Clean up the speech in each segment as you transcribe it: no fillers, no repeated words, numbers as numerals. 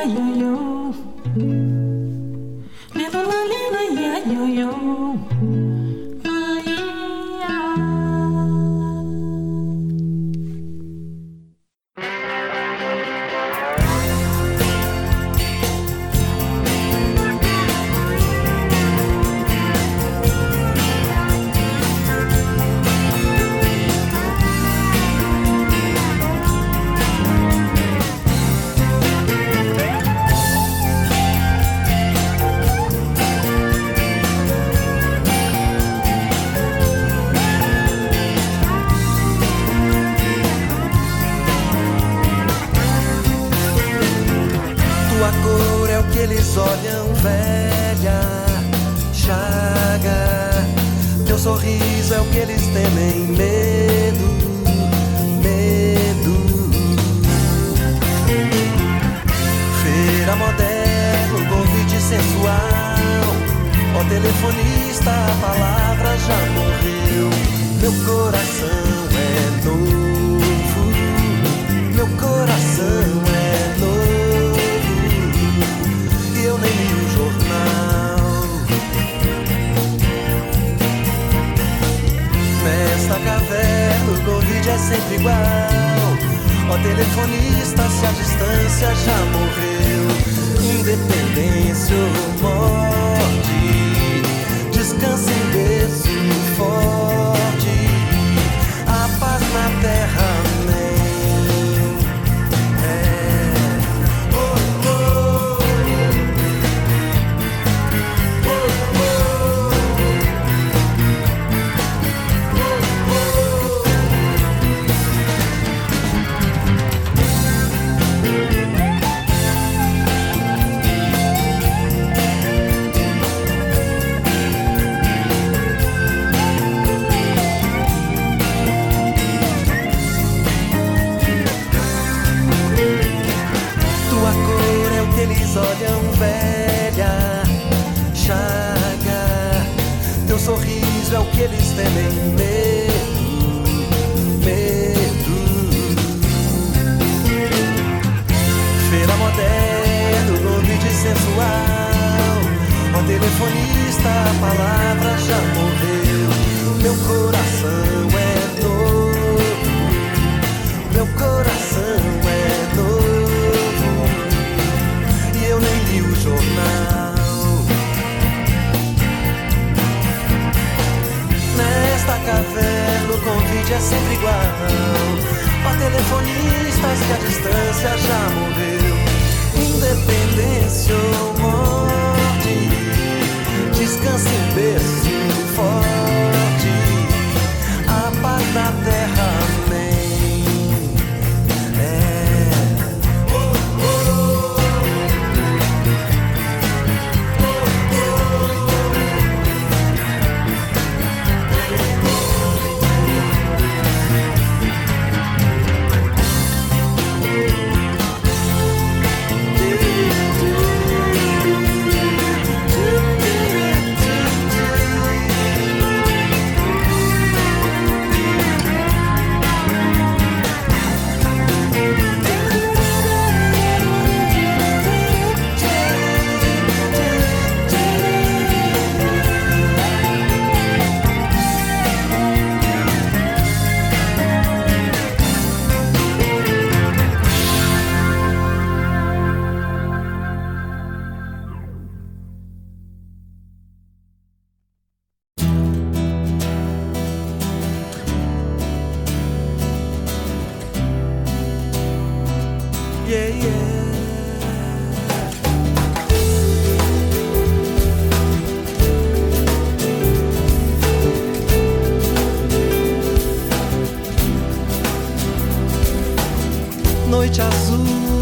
Noite azul,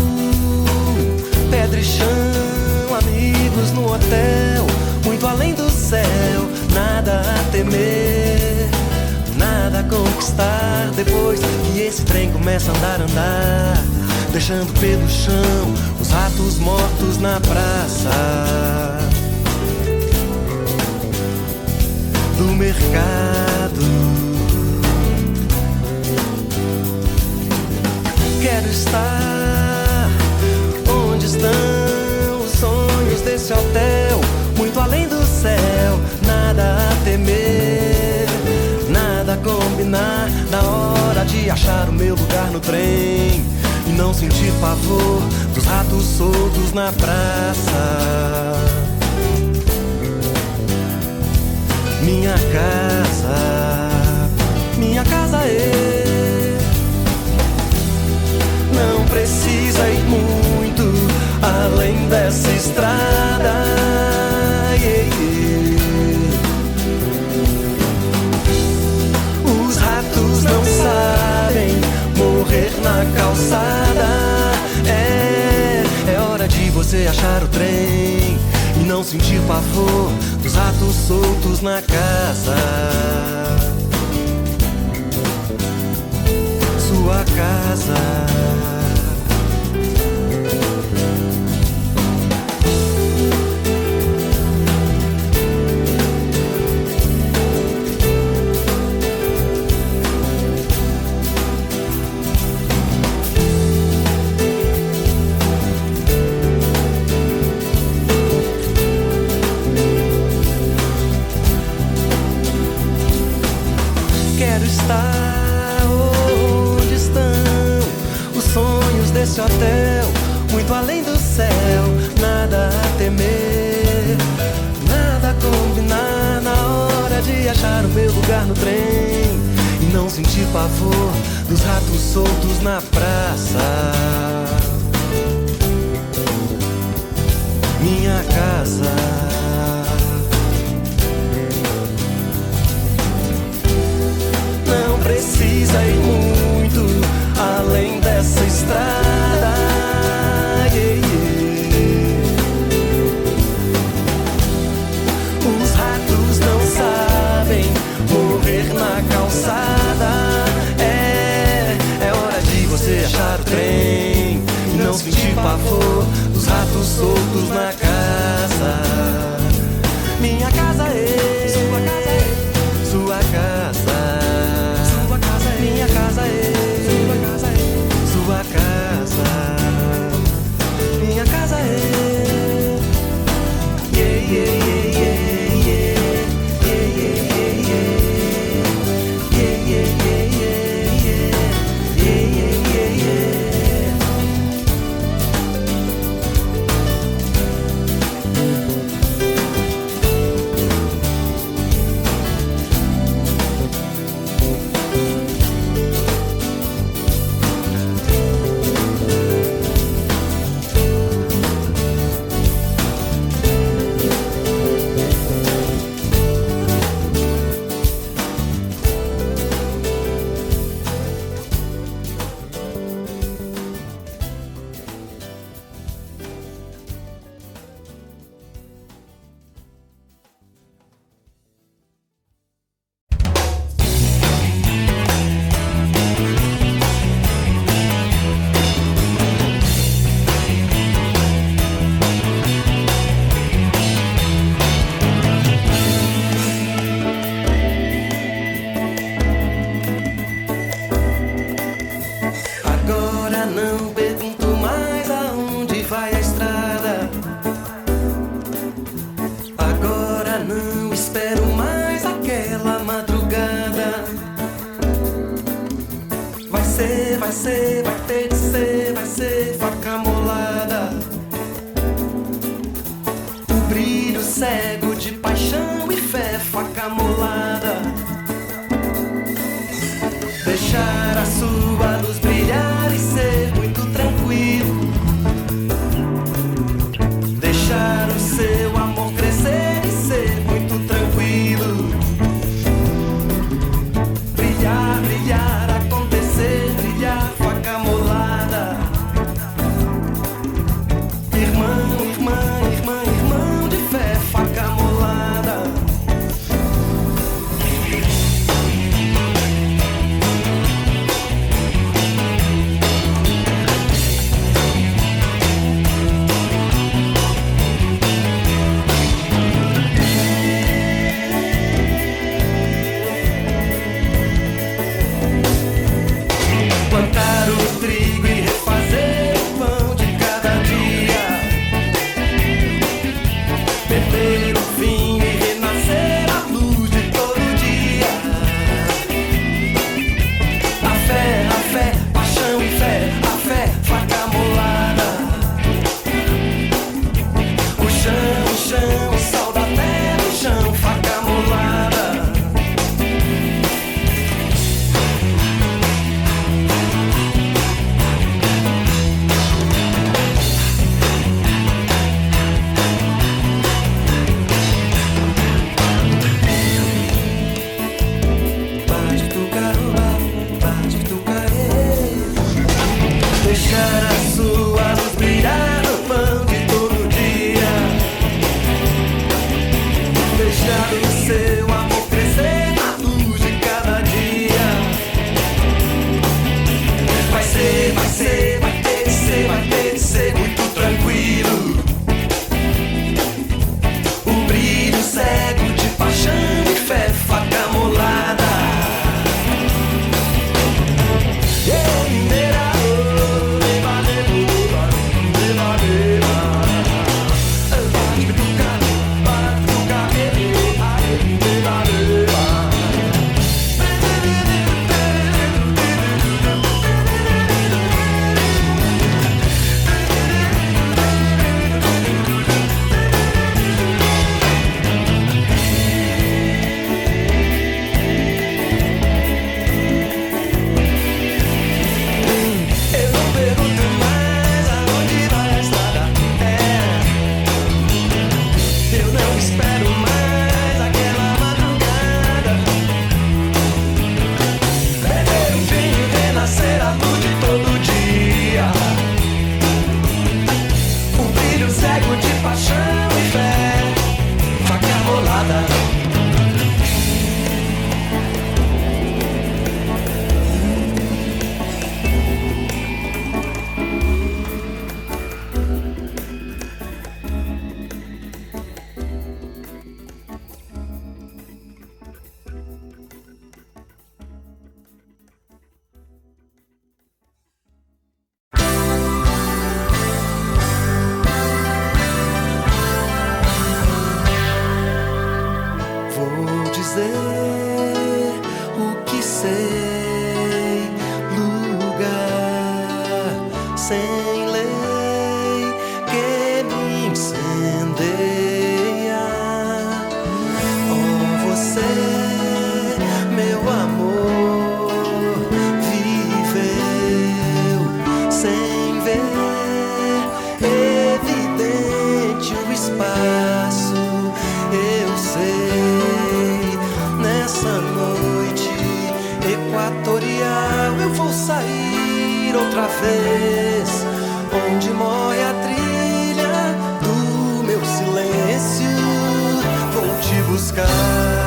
pedra e chão, amigos no hotel, muito além do céu, nada a temer, nada a conquistar. Depois que esse trem começa a andar, deixando pelo chão os ratos mortos na praça do mercado. Quero estar onde estão achar o meu lugar no trem e não sentir pavor dos ratos soltos na praça. Minha casa é. Não precisa ir muito além dessa estrada. Yeah, yeah. Os ratos não sabem morrer na calçada. É hora de você achar o trem e não sentir pavor dos ratos soltos na casa. Sua casa. Quero estar onde estão os sonhos desse hotel, muito além do céu, nada a temer, nada a combinar, na hora de achar o meu lugar no trem e não sentir pavor dos ratos soltos na praça. Minha casa. Não precisa ir muito além dessa estrada. Yeah, yeah. Os ratos não sabem morrer na calçada. É hora de você achar o trem e não sentir pavor dos ratos soltos na casa. Minha casa é. Sua casa é. Sua casa. Minha casa é, sua casa, minha casa é, yeah, yeah, yeah, yeah, yeah, yeah, yeah, yeah, yeah, yeah, yeah, yeah, yeah. Não pergunto mais aonde vai a estrada. Agora não espero mais aquela madrugada. Vai ser, vai ter de ser, vai ser faca molada. O brilho cego de paixão e fé, faca molada. Deixar a sua luz brilhar e ser muito tranquilo. Deixar o seu amor crescer e ser muito tranquilo. Brilhar, brilhar, acontecer, brilhar, faca molada. Irmão, irmã, irmã, irmão de fé, faca molada. vez, onde morre a trilha do meu silêncio, vou te buscar.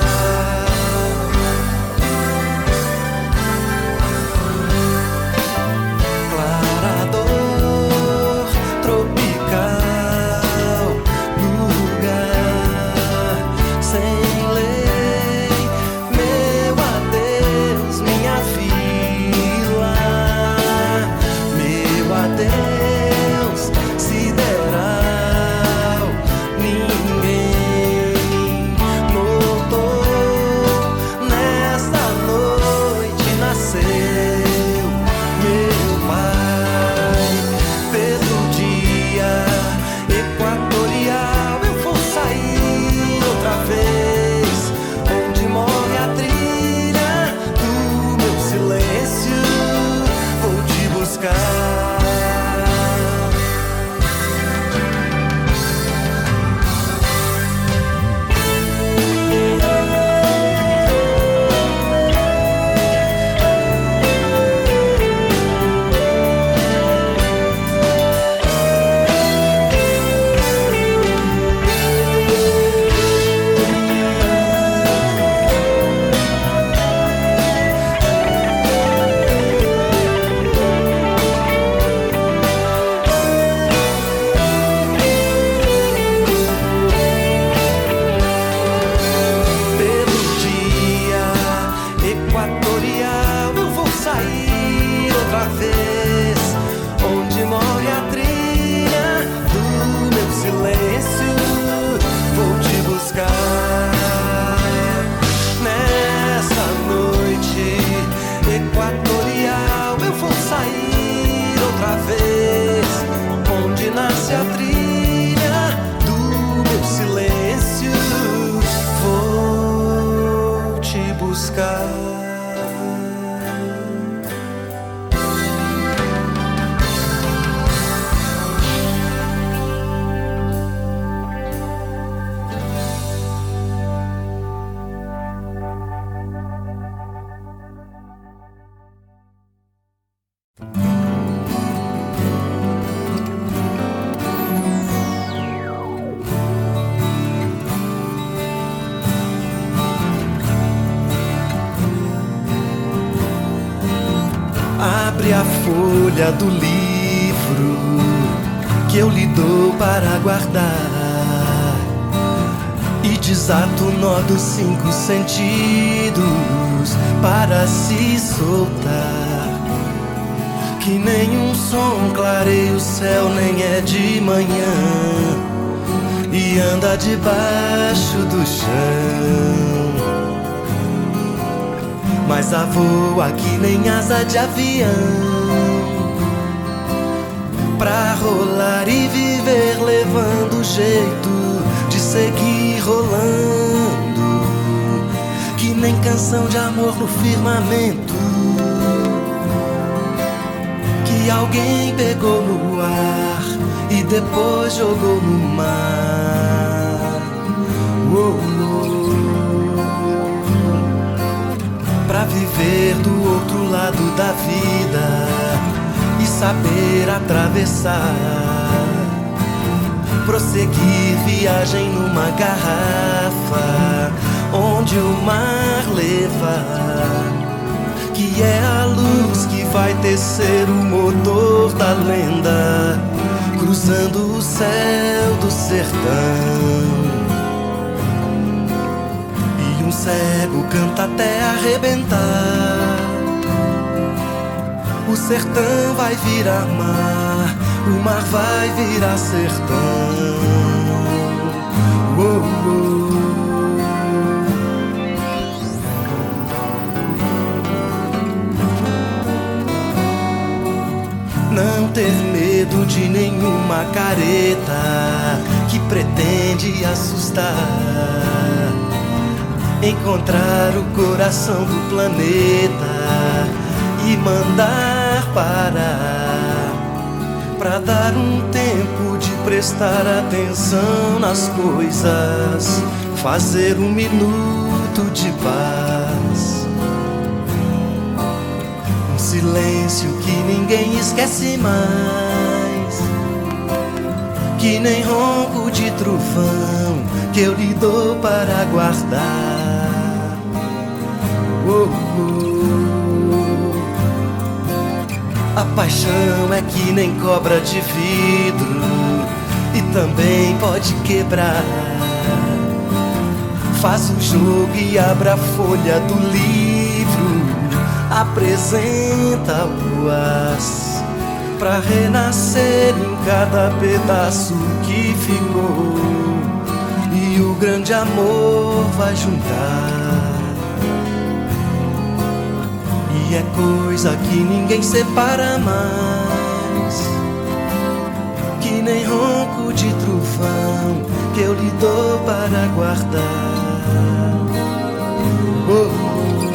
Abre a folha do livro que eu lhe dou para guardar e desata o nó dos 5 sentidos para se soltar. Que nenhum som clareia o céu, nem é de manhã e anda debaixo do chão. Mas a voa que nem asa de avião, pra rolar e viver levando o jeito de seguir rolando. Que nem canção de amor no firmamento que alguém pegou no ar e depois jogou no mar. Pra viver do outro lado da vida e saber atravessar, prosseguir viagem numa garrafa onde o mar leva, que é a luz que vai tecer o motor da lenda, cruzando o céu do sertão. Um cego canta até arrebentar. O sertão vai virar mar, o mar vai virar sertão. Não ter medo de nenhuma careta que pretende assustar. Encontrar o coração do planeta e mandar parar, pra dar um tempo de prestar atenção nas coisas, fazer um minuto de paz. Um silêncio silêncio que ninguém esquece mais, que nem ronco de trovão que eu lhe dou para guardar. Oh, oh. A paixão é que nem cobra de vidro e também pode quebrar. Faça o jogo e abra a folha do livro, apresenta o as pra renascer em cada pedaço que ficou, e o grande amor vai juntar. E é coisa que ninguém separa mais, que nem ronco de trovão que eu lhe dou para guardar. Oh.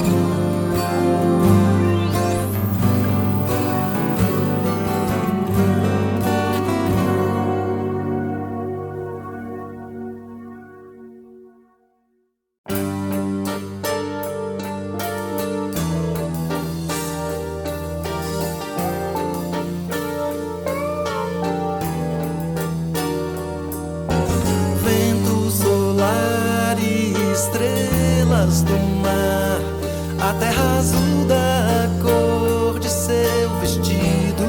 Estrelas do mar, a terra azul da cor de seu vestido,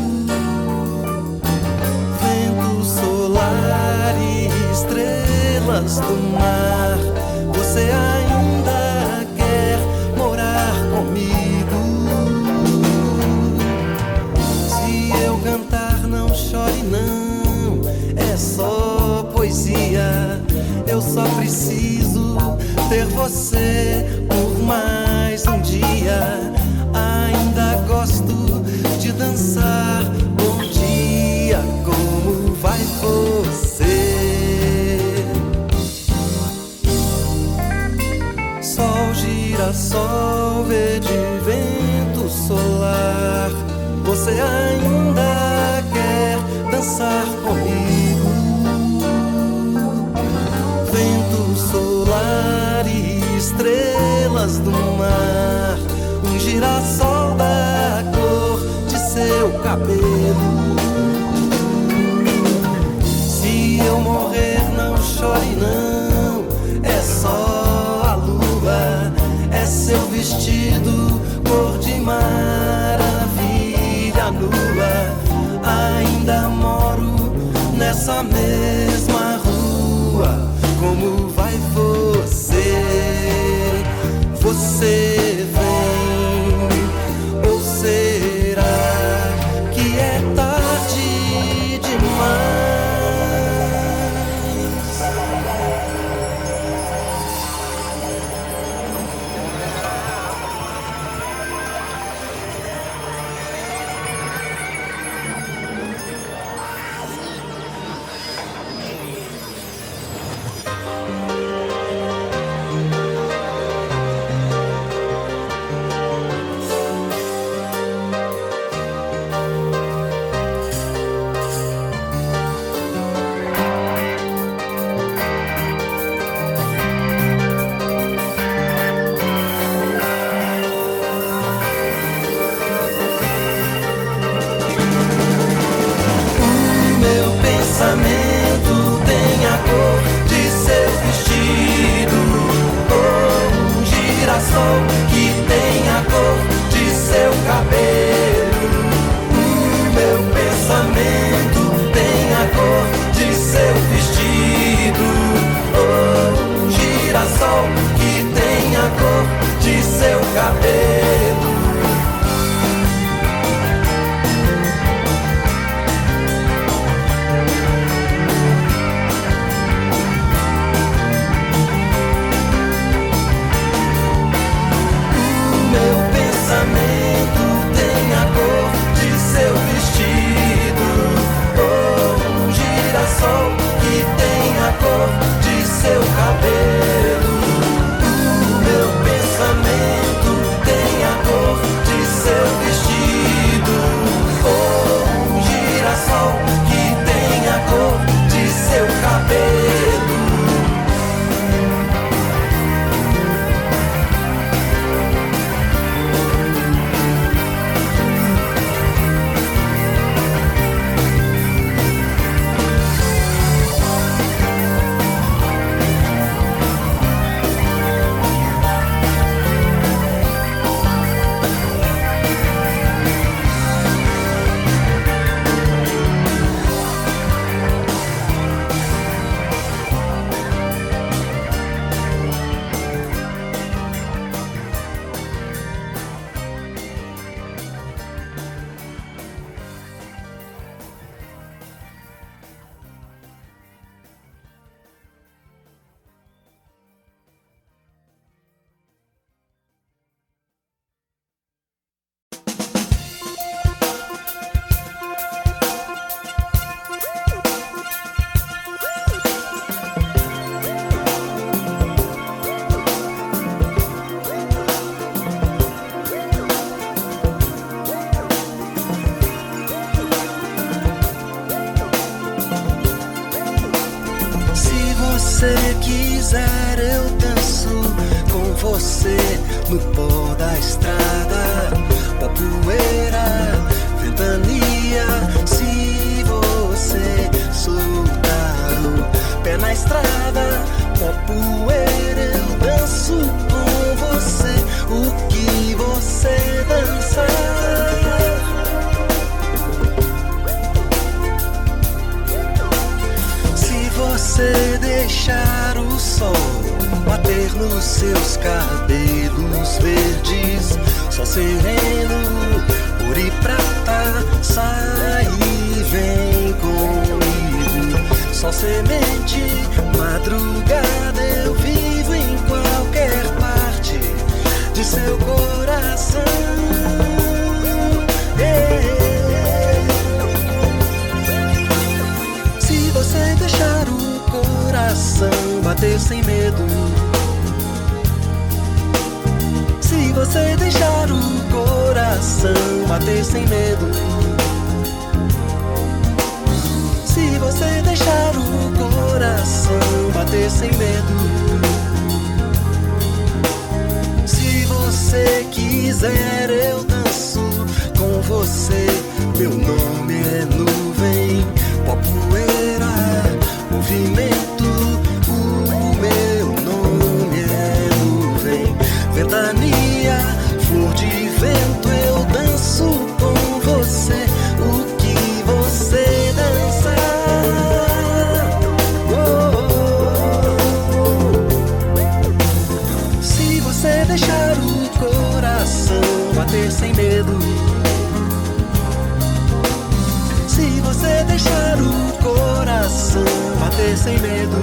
vento solar e estrelas do mar, você ainda quer morar comigo? Se eu cantar, não chore não, é só poesia, eu só preciso ter você por mais um dia. Ainda gosto de dançar. Bom dia, como vai você? Sol, girassol, verde, vento solar, você ainda quer dançar comigo? Vento solar e estrelas do mar, um girassol da cor de seu cabelo. Se eu morrer, não chore não, é só a lua, é seu vestido cor de maravilha nua. Ainda moro nessa mesma rua. Como vai você? Você vem? Ou será que é tarde demais? você quiser, eu danço com você no pó da estrada, pó, poeira, ventania. Se você soltar o pé na estrada, pó, poeira, eu danço com você o que você dançar. Se você deixar o sol bater nos seus cabelos verdes, só sereno, ouro e prata, sai e vem comigo. Só semente, madrugada, eu vivo em qualquer parte de seu coração. Se você deixar o coração bater sem medo, se você deixar o coração bater sem medo, se você deixar o coração bater sem medo, se você quiser, eu danço com você. Meu nome é nuvem, pó, poeira, movimento. O meu nome é nuvem, ventania, flor de vento. Eu danço com você o que você dançar. Se você deixar o coração bater sem medo, se você deixar o coração bater sem medo,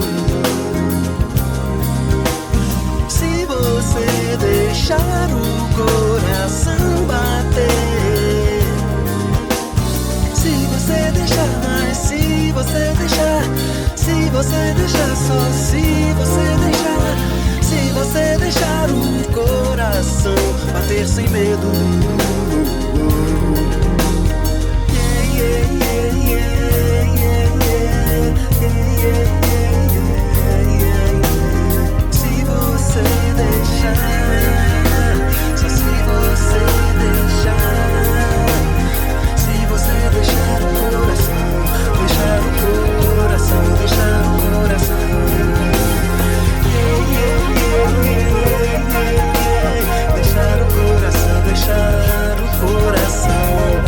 se você deixar o coração bater, se você deixar, mas se você deixar só, se você deixar o coração bater sem medo. Se você deixar, só se você deixar, se você deixar o coração, deixar o coração, deixar o coração, deixar o coração, deixar o coração.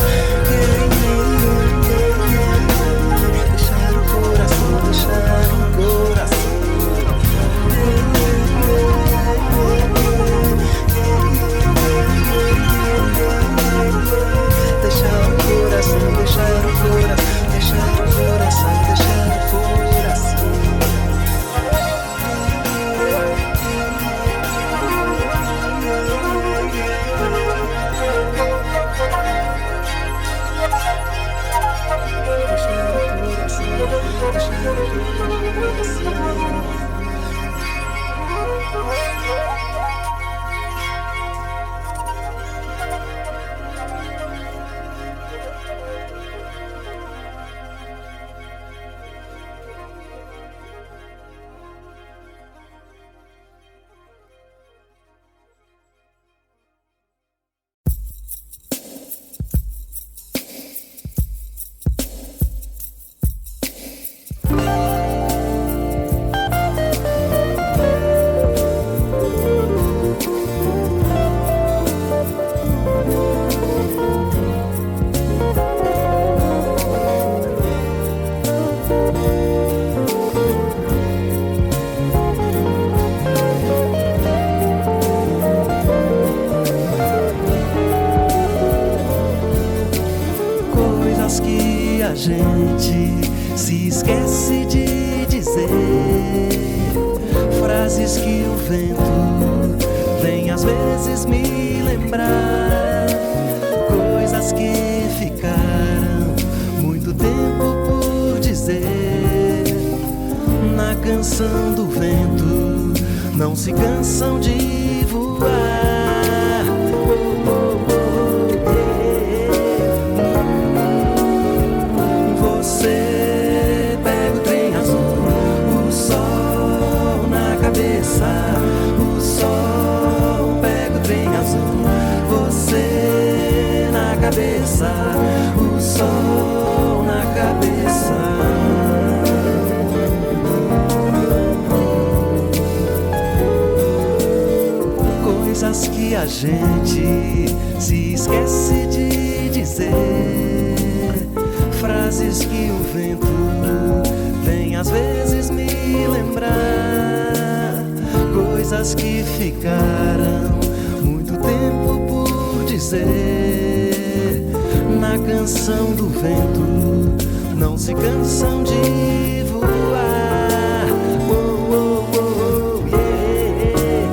gente se esquece de dizer frases que o vento vem às vezes me lembrar, coisas que ficaram muito tempo por dizer. Na canção do vento não se cansam de voar. Você pega o trem azul, o sol cabeça, o sol na cabeça. Coisas que a gente se esquece de dizer, frases que o vento vem às vezes me lembrar, coisas que ficaram muito tempo por dizer. Na canção do vento não se cansam de voar. Oh, oh, oh, yeah.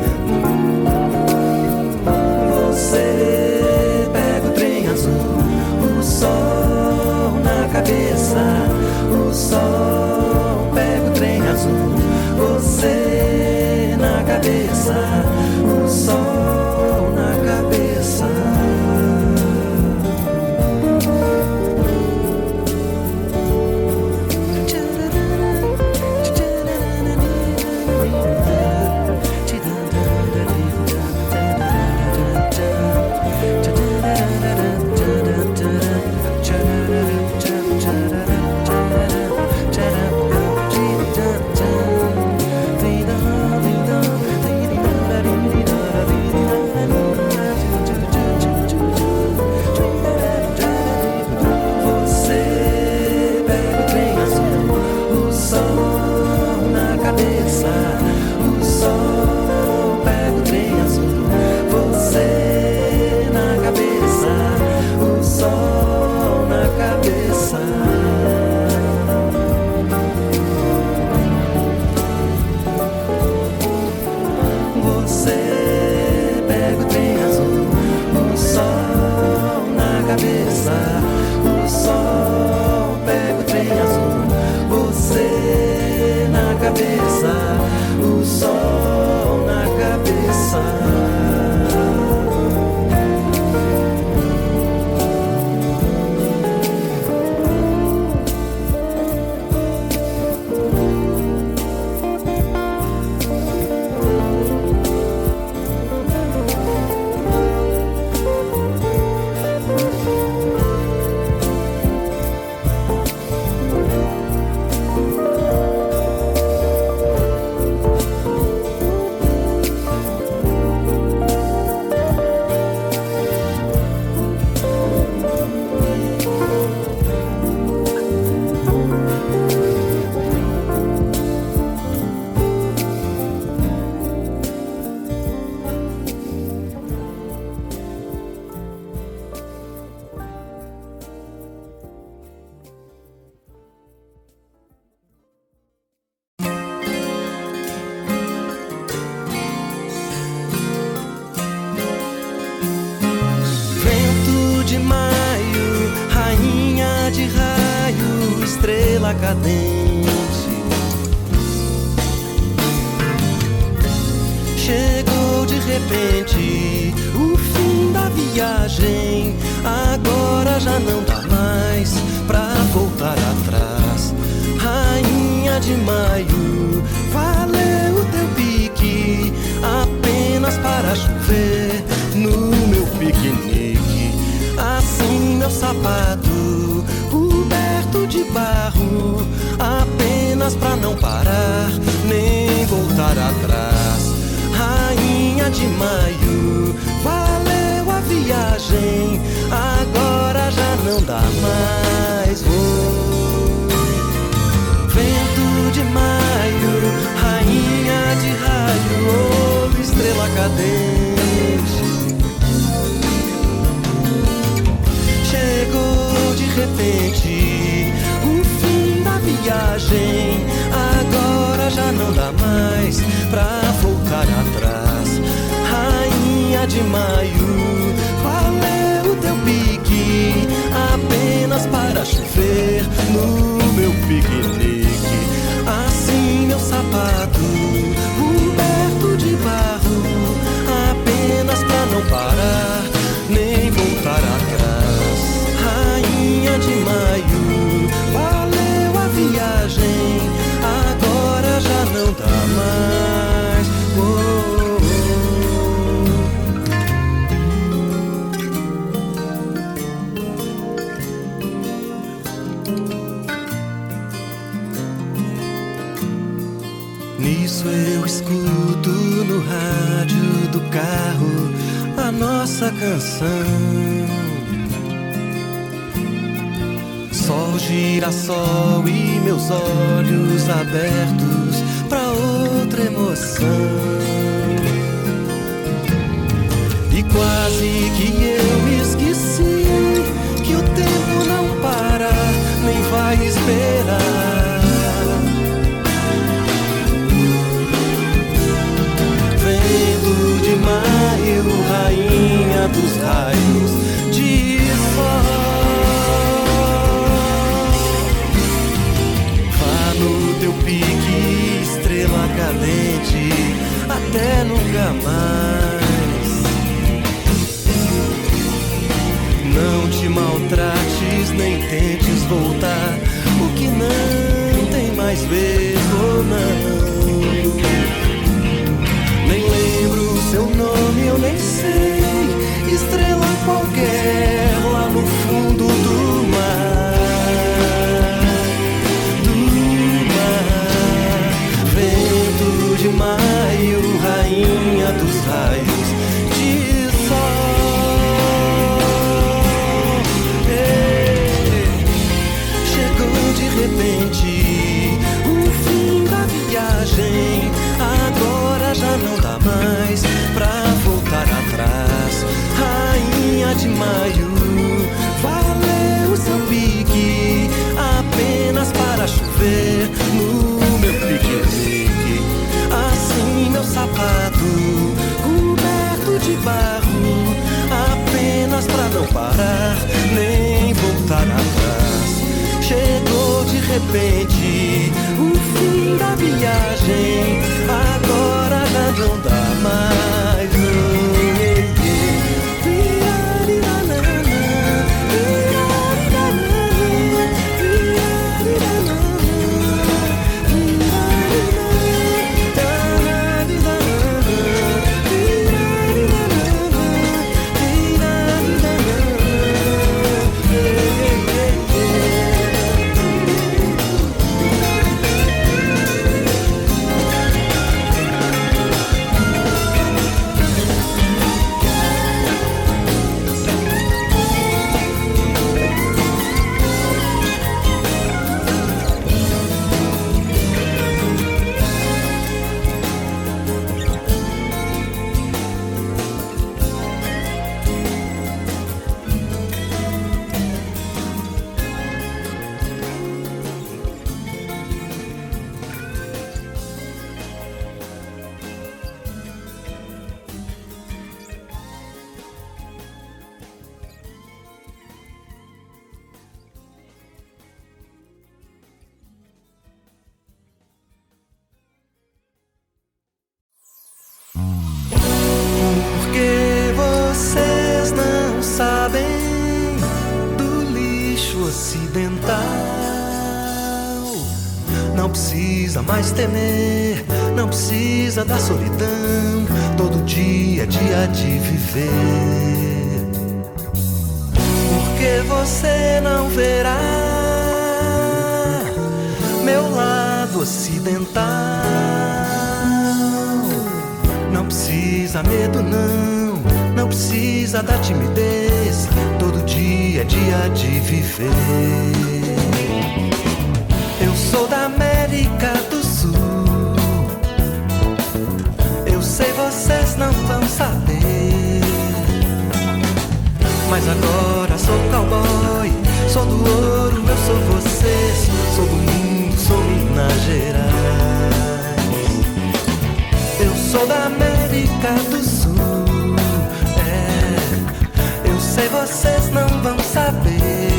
Você pega o trem azul, o sol na cabeça, o sol pega o trem azul, você na cabeça, o sol na cabeça. Estrela cadente, chegou de repente o fim da viagem. Agora já não dá mais pra voltar atrás. Rainha de maio, valeu o teu pique, apenas para chover no meu piquenique. Assim meu sapato coberto de barro, apenas pra não parar nem voltar atrás. Rainha de maio, valeu a viagem, agora já não dá mais. Vento de maio, rainha de raio, estrela cadente, chegou de repente o fim da viagem. Agora já não dá mais pra voltar atrás. Rainha de maio, valeu o teu pique, apenas para chover no meu piquenique. Assim meu sapato coberto de barro, apenas pra não parar nem voltar atrás. Rainha de maio, valeu a viagem, agora já não dá mais. no rádio do carro a nossa canção. Sol, girassol e meus olhos abertos pra outra emoção. E quase que eu me esqueci que o tempo não para, nem vai esperar. Vento de maio, rainha dos raios de sol. Vá no teu pique, estrela cadente, até nunca mais. Não te maltrates, nem tentes voltar. O que não tem mais vez ou não. Nem lembro o seu nome, eu nem sei. Estrela qualquer lá no fundo do mar. Do mar. Vento de maio, rainha dos raios de sol. De repente, o fim da viagem. Agora já não dá mais pra voltar atrás. Rainha de maio, valeu o seu pique apenas para chover no meu piquenique. Assim meu sapato coberto de barro, apenas pra não parar nem voltar atrás. Chegou de repente o fim da viagem. Agora já não dá mais. Não precisa mais temer, não precisa da solidão. Todo dia é dia de viver. Porque você não verá meu lado ocidental. Não precisa medo não, não precisa da timidez. Todo dia é dia de viver. Eu sou da América do Sul. Eu sei, vocês não vão saber. Mas agora sou cowboy, sou do ouro, eu sou vocês. Sou do mundo, sou Minas Gerais. Eu sou da América do Sul. Eu sei, vocês não vão saber.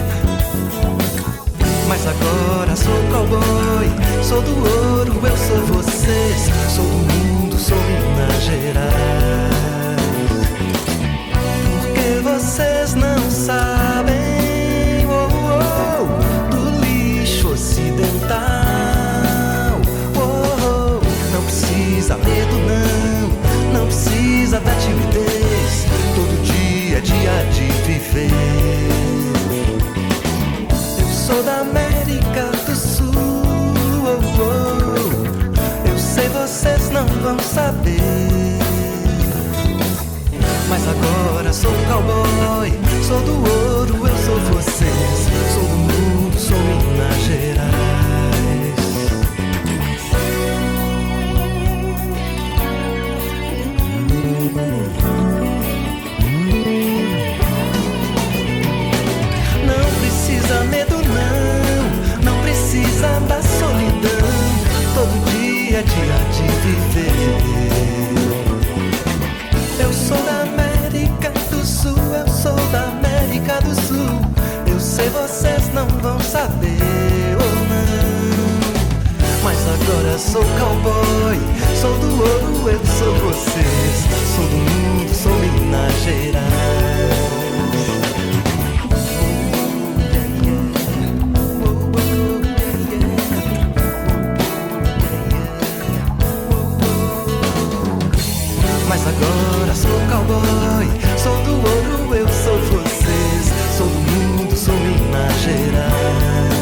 Mas agora sou cowboy, sou do ouro, eu sou vocês. Sou do mundo, sou Minas Gerais. Porque vocês não sabem do lixo ocidental. Não precisa medo não, não precisa da timidez. Todo dia é dia de viver. Sou da América do Sul. Eu sei, vocês não vão saber. Mas agora sou um cowboy, sou do ouro, eu sou vocês. Sou do mundo, sou Minas Gerais. Não precisa medo não, não precisa da solidão. Todo dia é dia de viver. Eu sou da América do Sul, eu sou da América do Sul. Eu sei vocês não vão saber ou não. Mas agora sou cowboy, sou do ouro, eu sou vocês. Sou do mundo, sou Minas Gerais. Mas agora sou cowboy, sou do ouro, eu sou vocês. Sou do mundo, sou Minas Gerais.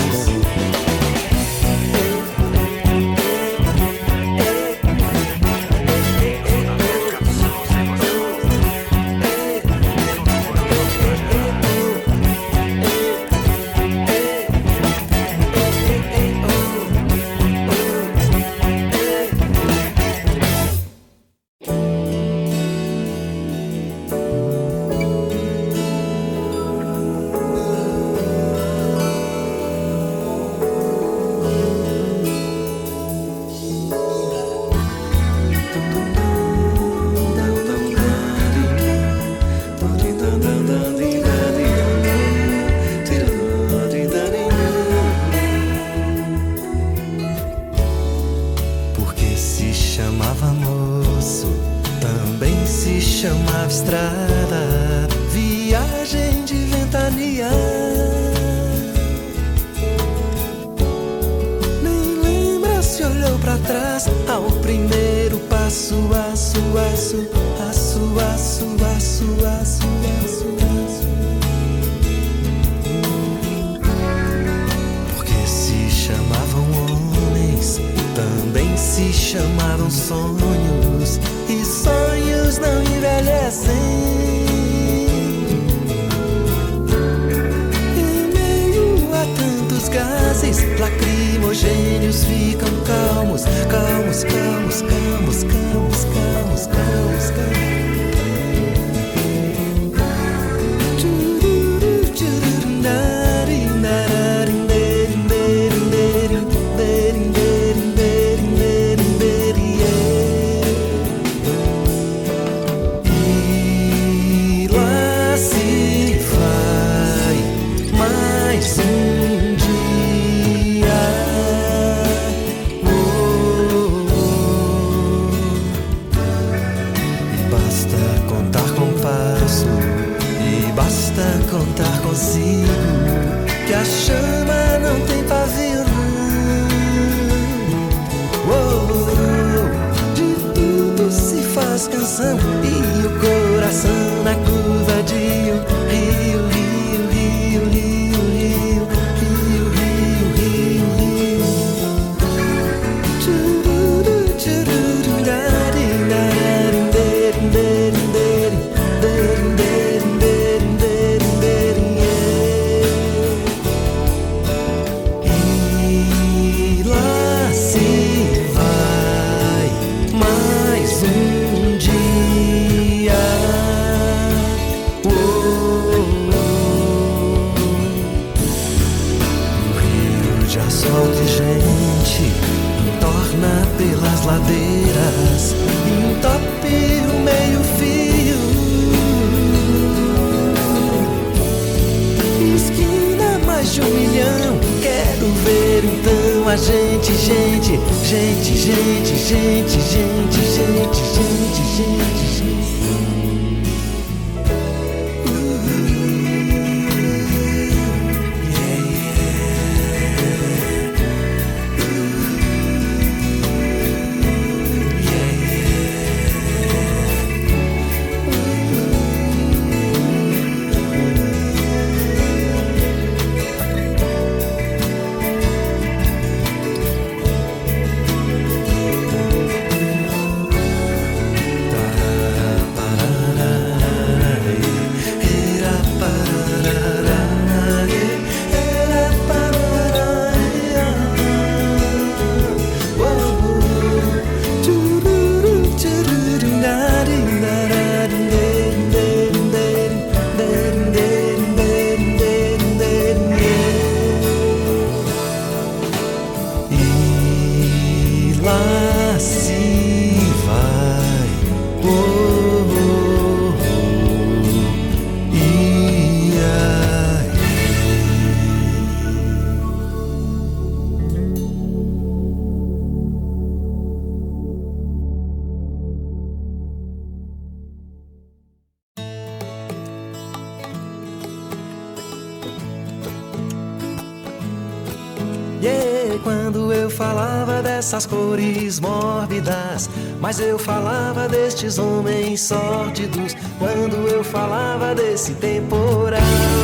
Lacrimogênios ficam calmos, calmos, calmos, calmos, calmos, calmos, calmos, calmos. E lá se vai mais um dia. Basta contar consigo que a chama não tem pavio não. De tudo se faz canção e o coração na curva de um rio, rio, rio, rio, rio, rio, rio, rio, rio. Chururu, chururu, dari, dari, dari, dari, dari, dari. Pelas ladeiras, entope o meio-fio. Esquina mais de 1 milhão. Quero ver então a gente, gente, gente, gente, gente, gente, gente, gente, gente, gente. eu falava dessas cores mórbidas, mas eu falava destes homens sórdidos. Quando eu falava desse temporal,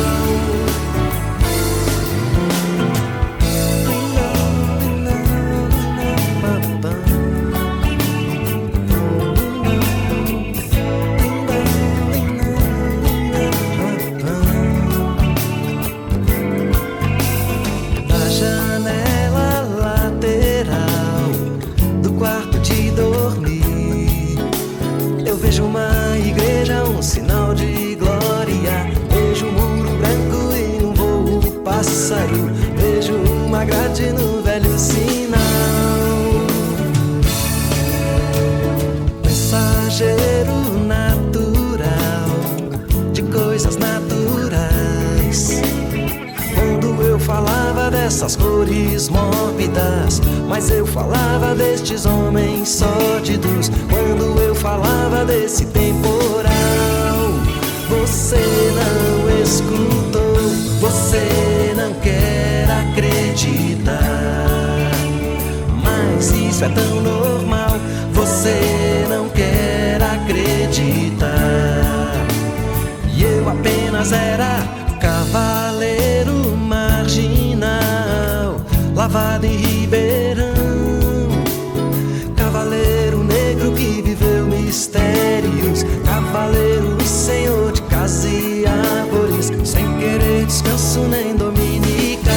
vejo uma grade no velho sinal. Mensageiro natural de coisas naturais. Quando eu falava dessas cores mórbidas, mas eu falava destes homens sórdidos. Quando eu falava desse temporal, você não escutou, você não quer acreditar. Mas isso é tão normal, você não quer acreditar. E eu apenas era cavaleiro marginal, lavado em Ribeirão. Cavaleiro negro que viveu mistérios, cavaleiro senhor de casa e árvores, sem querer descanso nem dominical.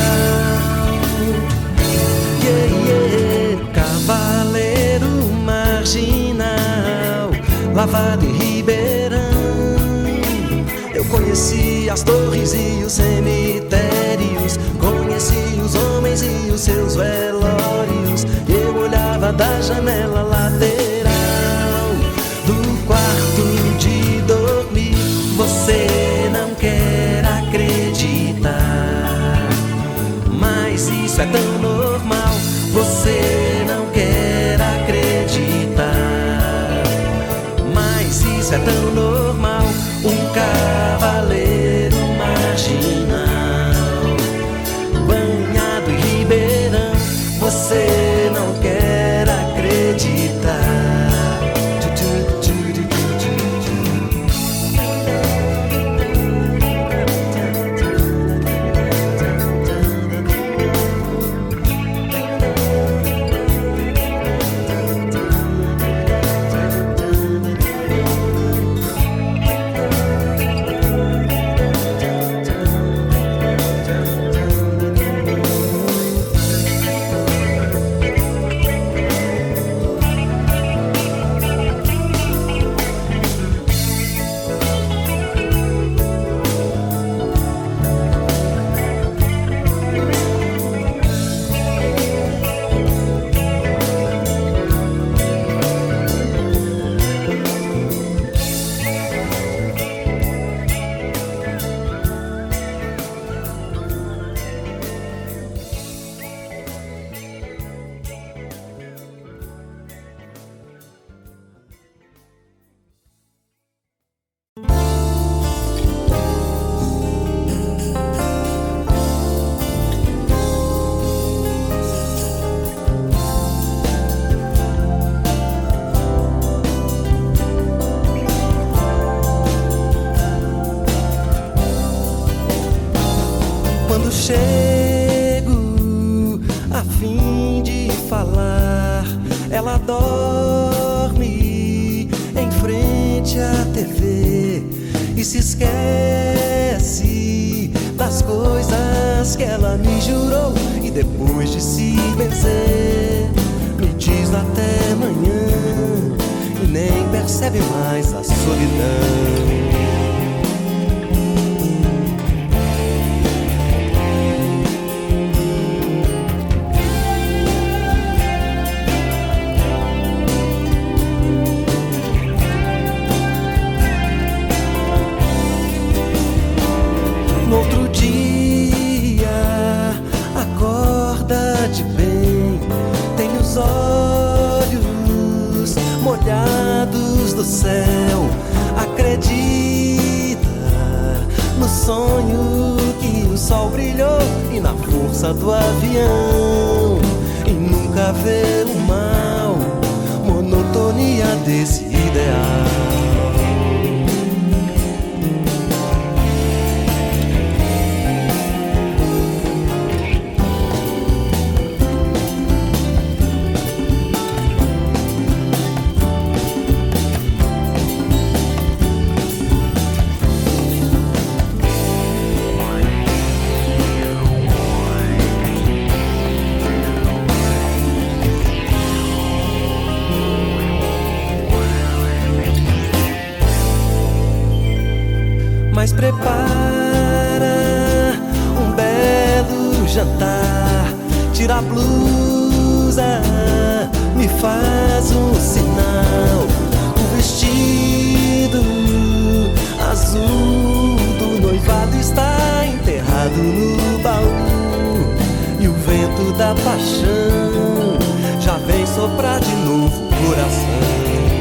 Cavaleiro marginal, lavado em Ribeirão. Eu conheci as torres e os cemitérios, conheci os homens e os seus velórios. Eu olhava da janela lateral do quarto de dormir. Você não quer acreditar, mas isso é tão normal, você não quer acreditar. Mas isso é tão normal, um cavaleiro marginal, banhado em Ribeirão. Você não quer acreditar. Chego a fim de falar, ela dorme em frente à TV e se esquece das coisas que ela me jurou. E depois de se vencer, me diz até amanhã e nem percebe mais a solidão. No outro dia, acorda de bem, tem os olhos molhados do céu. Acredita no sonho que o sol brilhou e na força do avião. E no nunca vê o mal, monotonia desse ideal. Mas prepara um belo jantar, tira a blusa, me faz um sinal. O vestido azul do noivado está enterrado no baú, e o vento da paixão já vem soprar de novo o coração.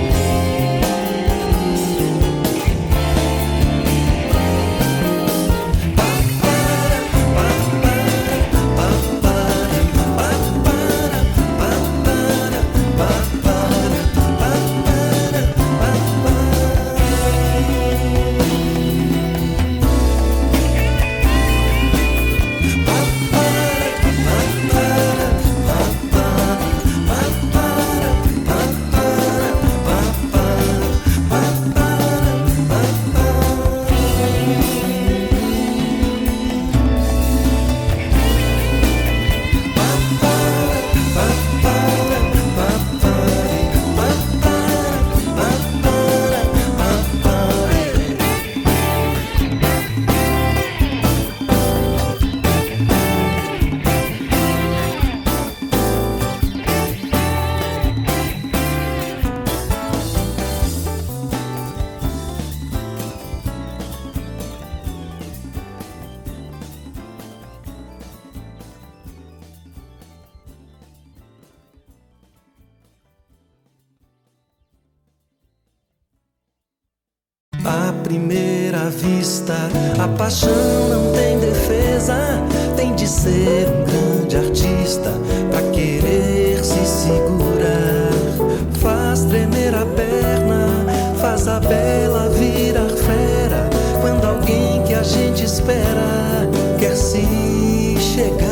À primeira vista, a paixão não tem defesa. Tem de ser um grande artista pra querer se segurar. Faz tremer a perna, faz a bela virar fera. Quando alguém que a gente espera quer se chegar,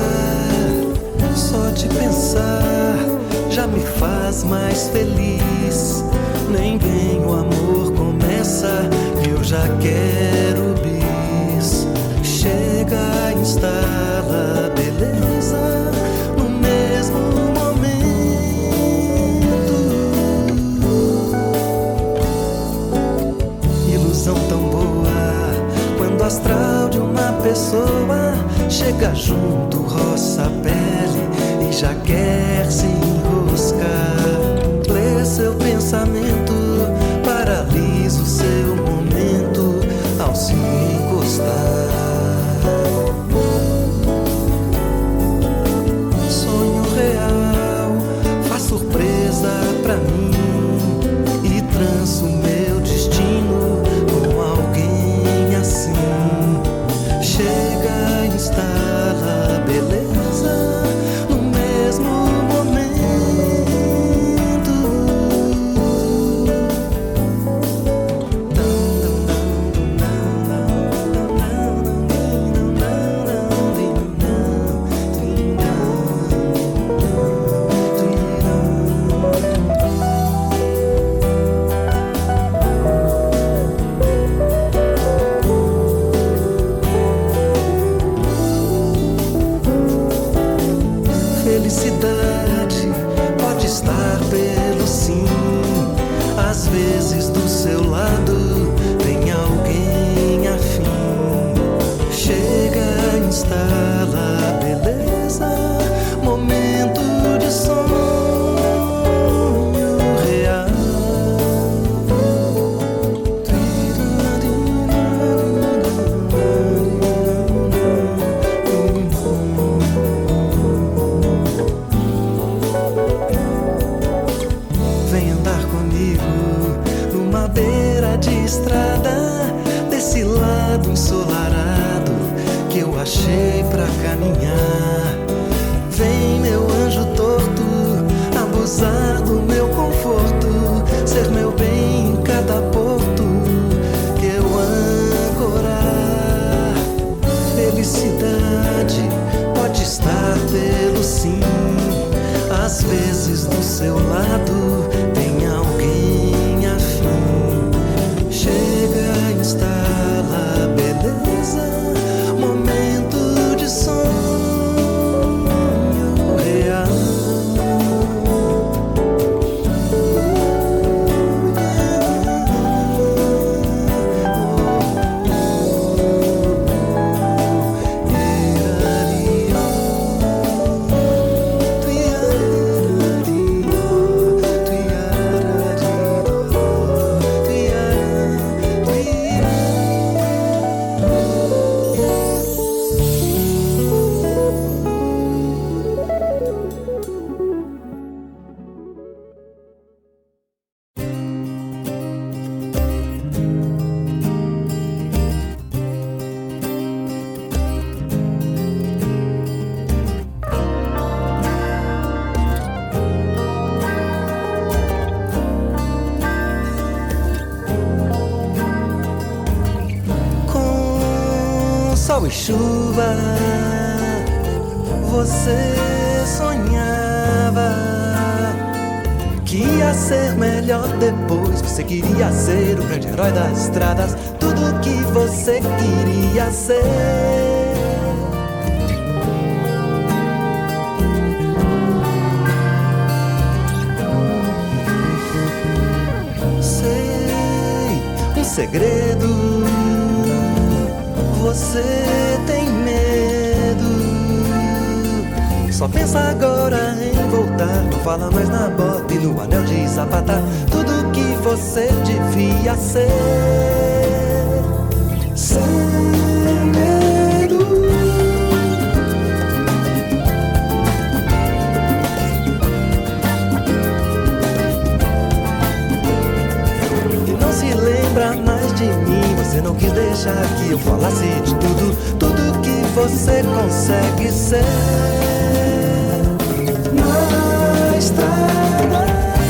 só de pensar já me faz mais feliz. Nem bem o amor começa, eu já quero bis. Chega, instala a beleza no mesmo momento. Ilusão tão boa quando o astral de uma pessoa chega junto, roça a pele e já quer se enroscar. Lê seu pensamento, paralisa o seu momento ao se encostar. Sonho real, faz surpresa pra mim e tranço meu destino com alguém assim. Chega, instala a beleza no mesmo momento. Felicidade pode estar pelo sim. Às vezes do seu lado tem alguém afim. Chega, instala a beleza, momento de sonho real. Vem andar comigo numa beira de estrada, desse lado ensolarado que eu achei pra caminhar. Vem, meu anjo torto, sol e chuva, você sonhava que ia ser melhor depois. Você queria ser o grande herói das estradas, tudo que você queria ser. Sei um segredo, você tem medo, só pensa agora em voltar. Não fala mais na bota e no anel de sapatar, tudo que você devia ser. Sem medo. E não se lembra mais de mim, você não quis deixar que eu falasse de tudo, tudo que você consegue ser na estrada.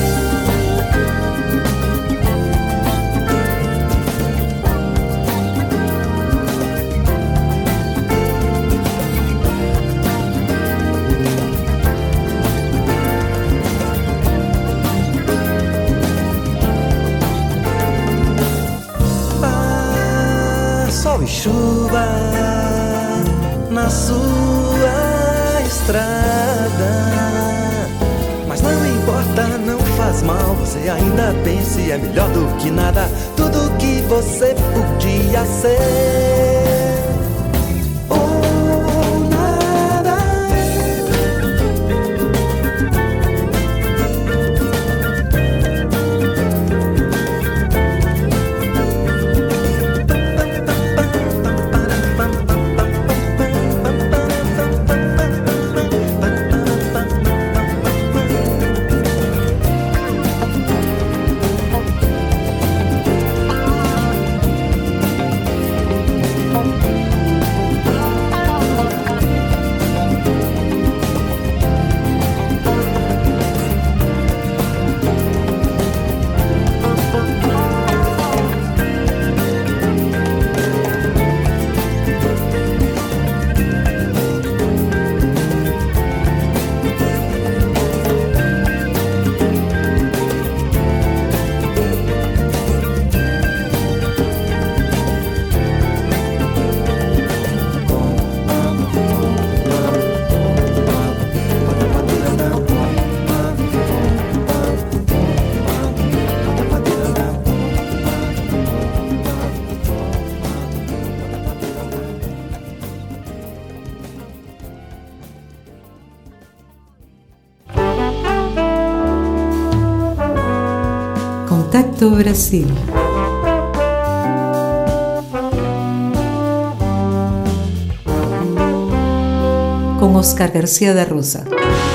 Sol e chuva na sua estrada, mas não importa, não faz mal. Você ainda pensa e é melhor do que nada, tudo que você podia ser ou nada. Contacto Brasil. Con Oscar García da Rosa.